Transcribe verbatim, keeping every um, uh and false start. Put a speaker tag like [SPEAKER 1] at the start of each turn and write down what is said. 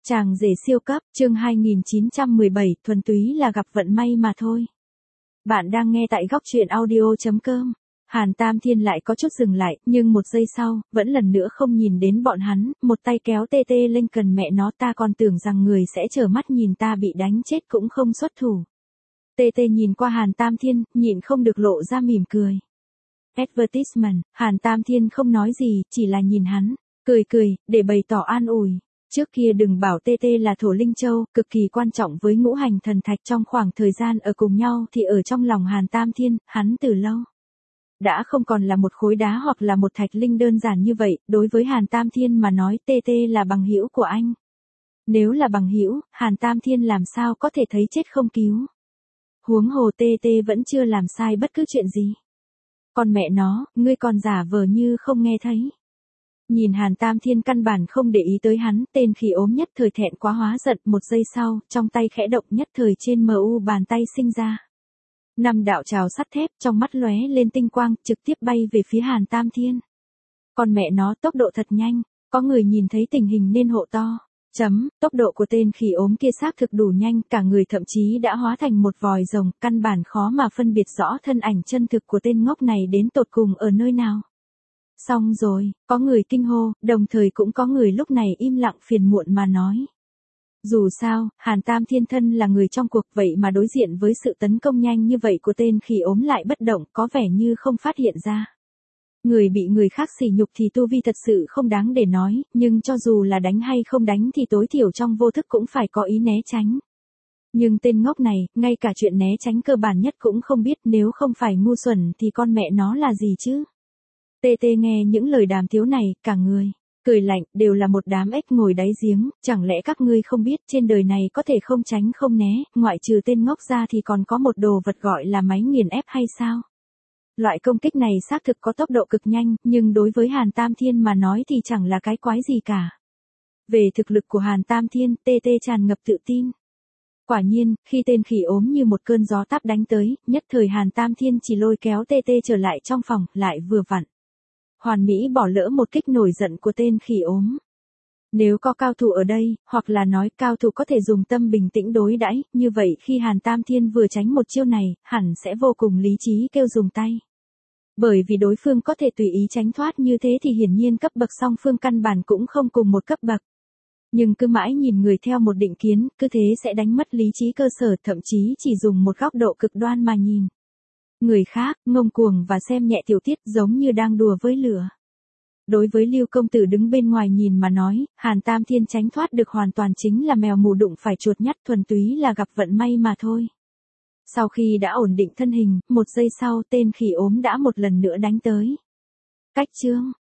[SPEAKER 1] Chàng rể siêu cấp, chương hai nghìn chín trăm mười bảy, thuần túy là gặp vận may mà thôi. Bạn đang nghe tại góc truyện audio chấm com. Hàn Tam Thiên lại có chút dừng lại, nhưng một giây sau, vẫn lần nữa không nhìn đến bọn hắn, một tay kéo tê tê lên cần mẹ nó, ta còn tưởng rằng người sẽ trơ mắt nhìn ta bị đánh chết cũng không xuất thủ. Tê tê nhìn qua Hàn Tam Thiên, nhịn không được lộ ra mỉm cười. Advertisement, Hàn Tam Thiên không nói gì, chỉ là nhìn hắn, cười cười, để bày tỏ an ủi. Trước kia đừng bảo tê tê là thổ linh châu, cực kỳ quan trọng với ngũ hành thần thạch, trong khoảng thời gian ở cùng nhau thì ở trong lòng Hàn Tam Thiên, hắn từ lâu đã không còn là một khối đá hoặc là một thạch linh đơn giản như vậy, đối với Hàn Tam Thiên mà nói tê tê là bằng hữu của anh. Nếu là bằng hữu, Hàn Tam Thiên làm sao có thể thấy chết không cứu. Huống hồ tê tê vẫn chưa làm sai bất cứ chuyện gì. Còn mẹ nó, ngươi còn giả vờ như không nghe thấy. Nhìn Hàn Tam Thiên căn bản không để ý tới hắn, tên khỉ ốm nhất thời thẹn quá hóa giận, một giây sau, trong tay khẽ động nhất thời trên mờ u bàn tay sinh ra năm đạo trào sắt thép, trong mắt lóe lên tinh quang, trực tiếp bay về phía Hàn Tam Thiên. Còn mẹ nó tốc độ thật nhanh, có người nhìn thấy tình hình nên hộ to. Chấm, tốc độ của tên khỉ ốm kia xác thực đủ nhanh, cả người thậm chí đã hóa thành một vòi rồng, căn bản khó mà phân biệt rõ thân ảnh chân thực của tên ngốc này đến tột cùng ở nơi nào. Xong rồi, có người kinh hô, đồng thời cũng có người lúc này im lặng phiền muộn mà nói. Dù sao, Hàn Tam Thiên thân là người trong cuộc, vậy mà đối diện với sự tấn công nhanh như vậy của tên khỉ ốm lại bất động, có vẻ như không phát hiện ra. Người bị người khác sỉ nhục thì tu vi thật sự không đáng để nói, nhưng cho dù là đánh hay không đánh thì tối thiểu trong vô thức cũng phải có ý né tránh. Nhưng tên ngốc này, ngay cả chuyện né tránh cơ bản nhất cũng không biết, nếu không phải ngu xuẩn thì con mẹ nó là gì chứ. Tê tê nghe những lời đàm tiếu này, cả người cười lạnh, đều là một đám ếch ngồi đáy giếng, chẳng lẽ các ngươi không biết trên đời này có thể không tránh không né, ngoại trừ tên ngốc ra thì còn có một đồ vật gọi là máy nghiền ép hay sao? Loại công kích này xác thực có tốc độ cực nhanh, nhưng đối với Hàn Tam Thiên mà nói thì chẳng là cái quái gì cả. Về thực lực của Hàn Tam Thiên, tê tê tràn ngập tự tin. Quả nhiên, khi tên khỉ ốm như một cơn gió táp đánh tới, nhất thời Hàn Tam Thiên chỉ lôi kéo tê tê trở lại trong phòng, lại vừa vặn hoàn mỹ bỏ lỡ một kích nổi giận của tên khỉ ốm. Nếu có cao thủ ở đây, hoặc là nói cao thủ có thể dùng tâm bình tĩnh đối đãi, như vậy khi Hàn Tam Thiên vừa tránh một chiêu này, hẳn sẽ vô cùng lý trí kêu dùng tay. Bởi vì đối phương có thể tùy ý tránh thoát như thế thì hiển nhiên cấp bậc song phương căn bản cũng không cùng một cấp bậc. Nhưng cứ mãi nhìn người theo một định kiến, cứ thế sẽ đánh mất lý trí cơ sở, thậm chí chỉ dùng một góc độ cực đoan mà nhìn người khác, ngông cuồng và xem nhẹ tiểu tiết, giống như đang đùa với lửa. Đối với Lưu công tử đứng bên ngoài nhìn mà nói, Hàn Tam Thiên tránh thoát được hoàn toàn chính là mèo mù đụng phải chuột nhắt, thuần túy là gặp vận may mà thôi. Sau khi đã ổn định thân hình, một giây sau tên khỉ ốm đã một lần nữa đánh tới. Cách chương